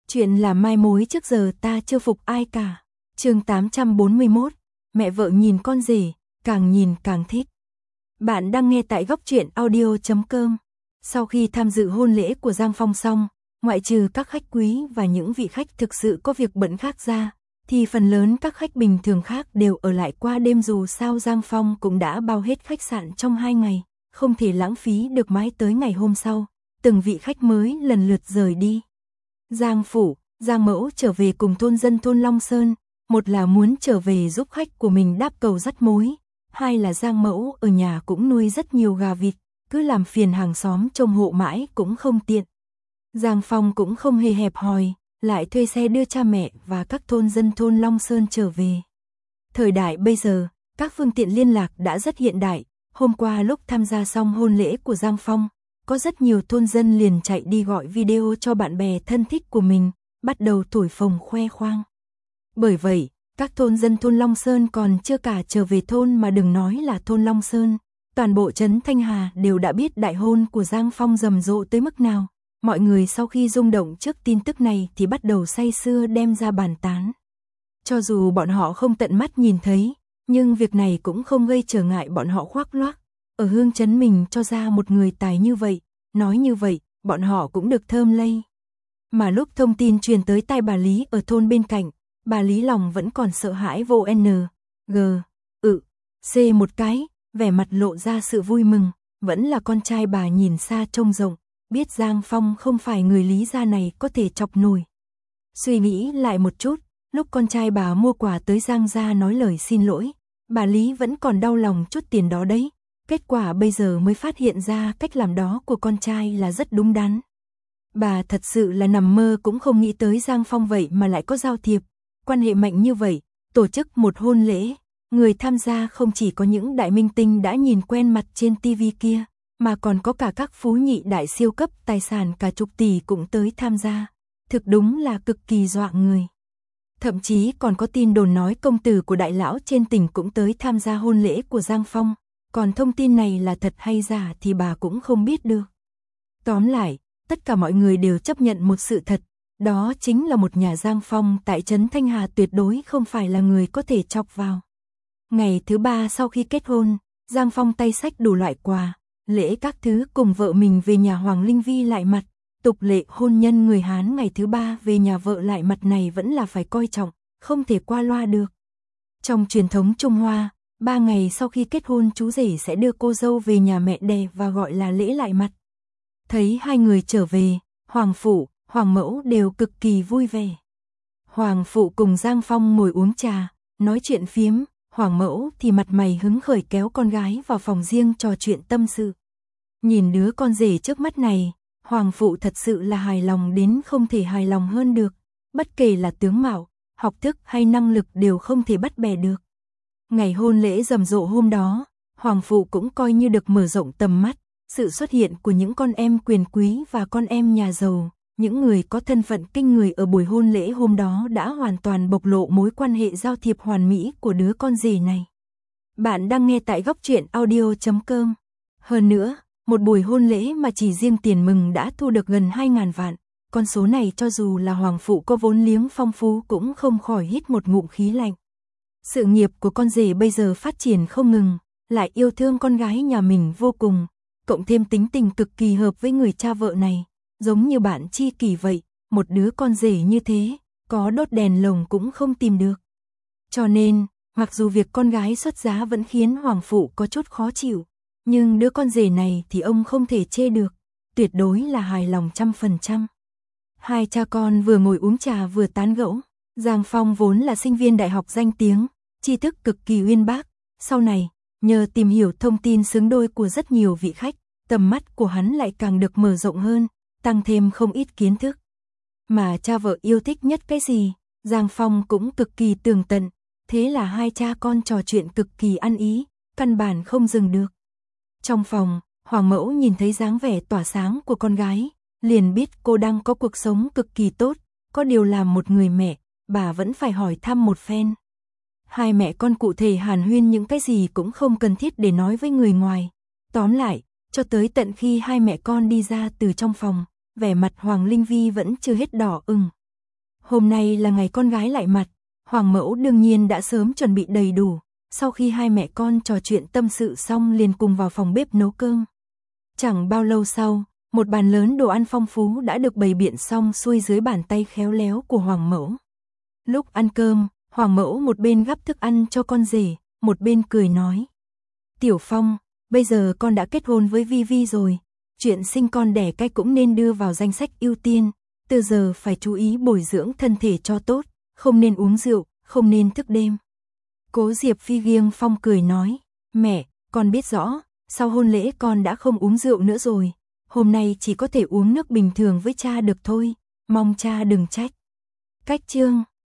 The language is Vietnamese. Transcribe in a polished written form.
Chuyện là mai mối trước giờ ta chưa phục ai cả. Chương 841, mẹ vợ nhìn con rể, càng nhìn càng thích. Bạn đang nghe tại góc truyện audio.com. Sau khi tham dự hôn lễ của Giang Phong xong, ngoại trừ các khách quý và những vị khách thực sự có việc bận khác ra, thì phần lớn các khách bình thường khác đều ở lại qua đêm, dù sao Giang Phong cũng đã bao hết khách sạn trong 2 ngày, không thể lãng phí được mãi tới ngày hôm sau, từng vị khách mới lần lượt rời đi. Giang phủ, Giang mẫu trở về cùng thôn dân thôn Long Sơn, một là muốn trở về giúp khách của mình đáp cầu dắt mối, hai là Giang mẫu ở nhà cũng nuôi rất nhiều gà vịt, cứ làm phiền hàng xóm trông hộ mãi cũng không tiện. Giang Phong cũng không hề hẹp hòi, lại thuê xe đưa cha mẹ và các thôn dân thôn Long Sơn trở về. Thời đại bây giờ, các phương tiện liên lạc đã rất hiện đại, hôm qua lúc tham gia xong hôn lễ của Giang Phong, có rất nhiều thôn dân liền chạy đi gọi video cho bạn bè thân thích của mình, bắt đầu thổi phồng khoe khoang. Bởi vậy, các thôn dân thôn Long Sơn còn chưa cả trở về thôn mà đừng nói là thôn Long Sơn, toàn bộ trấn Thanh Hà đều đã biết đại hôn của Giang Phong rầm rộ tới mức nào. Mọi người sau khi rung động trước tin tức này thì bắt đầu say sưa đem ra bàn tán. Cho dù bọn họ không tận mắt nhìn thấy, nhưng việc này cũng không gây trở ngại bọn họ khoác loác. Ở hương trấn mình cho ra một người tài như vậy, nói như vậy, bọn họ cũng được thơm lây. Mà lúc thông tin truyền tới tai bà Lý ở thôn bên cạnh, bà Lý lòng vẫn còn sợ hãi vô c một cái, vẻ mặt lộ ra sự vui mừng, vẫn là con trai bà nhìn xa trông rộng, biết Giang Phong không phải người Lý gia này có thể chọc nổi. Suy nghĩ lại một chút, lúc con trai bà mua quà tới Giang gia nói lời xin lỗi, bà Lý vẫn còn đau lòng chút tiền đó đấy. Kết quả bây giờ mới phát hiện ra cách làm đó của con trai là rất đúng đắn. Bà thật sự là nằm mơ cũng không nghĩ tới Giang Phong vậy mà lại có giao thiệp, quan hệ mạnh như vậy, tổ chức một hôn lễ, người tham gia không chỉ có những đại minh tinh đã nhìn quen mặt trên TV kia, mà còn có cả các phú nhị đại siêu cấp tài sản cả chục tỷ cũng tới tham gia, thực đúng là cực kỳ dọa người. Thậm chí còn có tin đồn nói công tử của đại lão trên tỉnh cũng tới tham gia hôn lễ của Giang Phong. Còn thông tin này là thật hay giả thì bà cũng không biết được. Tóm lại, tất cả mọi người đều chấp nhận một sự thật, đó chính là một nhà Giang Phong tại trấn Thanh Hà tuyệt đối không phải là người có thể chọc vào. Ngày thứ 3 sau khi kết hôn, Giang Phong tay xách đủ loại quà, lễ các thứ cùng vợ mình về nhà Hoàng Linh Vi lại mặt. Tục lệ hôn nhân người Hán ngày thứ 3 về nhà vợ lại mặt này vẫn là phải coi trọng, không thể qua loa được. Trong truyền thống Trung Hoa, 3 ngày sau khi kết hôn chú rể sẽ đưa cô dâu về nhà mẹ đẻ và gọi là lễ lại mặt. Thấy hai người trở về, Hoàng phụ, Hoàng mẫu đều cực kỳ vui vẻ. Hoàng phụ cùng Giang Phong ngồi uống trà, nói chuyện phiếm, Hoàng mẫu thì mặt mày hứng khởi kéo con gái vào phòng riêng trò chuyện tâm sự. Nhìn đứa con rể trước mắt này, Hoàng phụ thật sự là hài lòng đến không thể hài lòng hơn được, bất kể là tướng mạo, học thức hay năng lực đều không thể bắt bè được. Ngày hôn lễ rầm rộ hôm đó, Hoàng phụ cũng coi như được mở rộng tầm mắt, sự xuất hiện của những con em quyền quý và con em nhà giàu, những người có thân phận kinh người ở buổi hôn lễ hôm đó đã hoàn toàn bộc lộ mối quan hệ giao thiệp hoàn mỹ của đứa con rể này. Bạn đang nghe tại góc truyện audio.com. Hơn nữa, một buổi hôn lễ mà chỉ riêng tiền mừng đã thu được gần 2.000 vạn, con số này cho dù là Hoàng phụ có vốn liếng phong phú cũng không khỏi hít một ngụm khí lạnh. Sự nghiệp của con rể bây giờ phát triển không ngừng, lại yêu thương con gái nhà mình vô cùng, cộng thêm tính tình cực kỳ hợp với người cha vợ này, giống như bạn tri kỷ vậy, một đứa con rể như thế, có đốt đèn lồng cũng không tìm được. Cho nên, mặc dù việc con gái xuất giá vẫn khiến Hoàng phụ có chút khó chịu, nhưng đứa con rể này thì ông không thể chê được, tuyệt đối là hài lòng 100%. Hai cha con vừa ngồi uống trà vừa tán gẫu. Giang Phong vốn là sinh viên đại học danh tiếng, tri thức cực kỳ uyên bác, sau này, nhờ tìm hiểu thông tin xứng đôi của rất nhiều vị khách, tầm mắt của hắn lại càng được mở rộng hơn, tăng thêm không ít kiến thức. Mà cha vợ yêu thích nhất cái gì, Giang Phong cũng cực kỳ tường tận, thế là hai cha con trò chuyện cực kỳ ăn ý, căn bản không dừng được. Trong phòng, Hoàng mẫu nhìn thấy dáng vẻ tỏa sáng của con gái, liền biết cô đang có cuộc sống cực kỳ tốt, có điều làm một người mẹ, bà vẫn phải hỏi thăm một phen. Hai mẹ con cụ thể hàn huyên những cái gì cũng không cần thiết để nói với người ngoài. Tóm lại, cho tới tận khi hai mẹ con đi ra từ trong phòng, vẻ mặt Hoàng Linh Vi vẫn chưa hết đỏ ửng. Hôm nay là ngày con gái lại mặt, Hoàng mẫu đương nhiên đã sớm chuẩn bị đầy đủ, sau khi hai mẹ con trò chuyện tâm sự xong liền cùng vào phòng bếp nấu cơm. Chẳng bao lâu sau, một bàn lớn đồ ăn phong phú đã được bày biện xong xuôi dưới bàn tay khéo léo của Hoàng mẫu. Lúc ăn cơm, Hoàng mẫu một bên gắp thức ăn cho con rể, một bên cười nói. Tiểu Phong, bây giờ con đã kết hôn với Vi Vi rồi, chuyện sinh con đẻ cái cũng nên đưa vào danh sách ưu tiên, từ giờ phải chú ý bồi dưỡng thân thể cho tốt, không nên uống rượu, không nên thức đêm. Cố Diệp Phi nghiêng Phong cười nói, mẹ, con biết rõ, sau hôn lễ con đã không uống rượu nữa rồi, hôm nay chỉ có thể uống nước bình thường với cha được thôi, mong cha đừng trách. Cách chương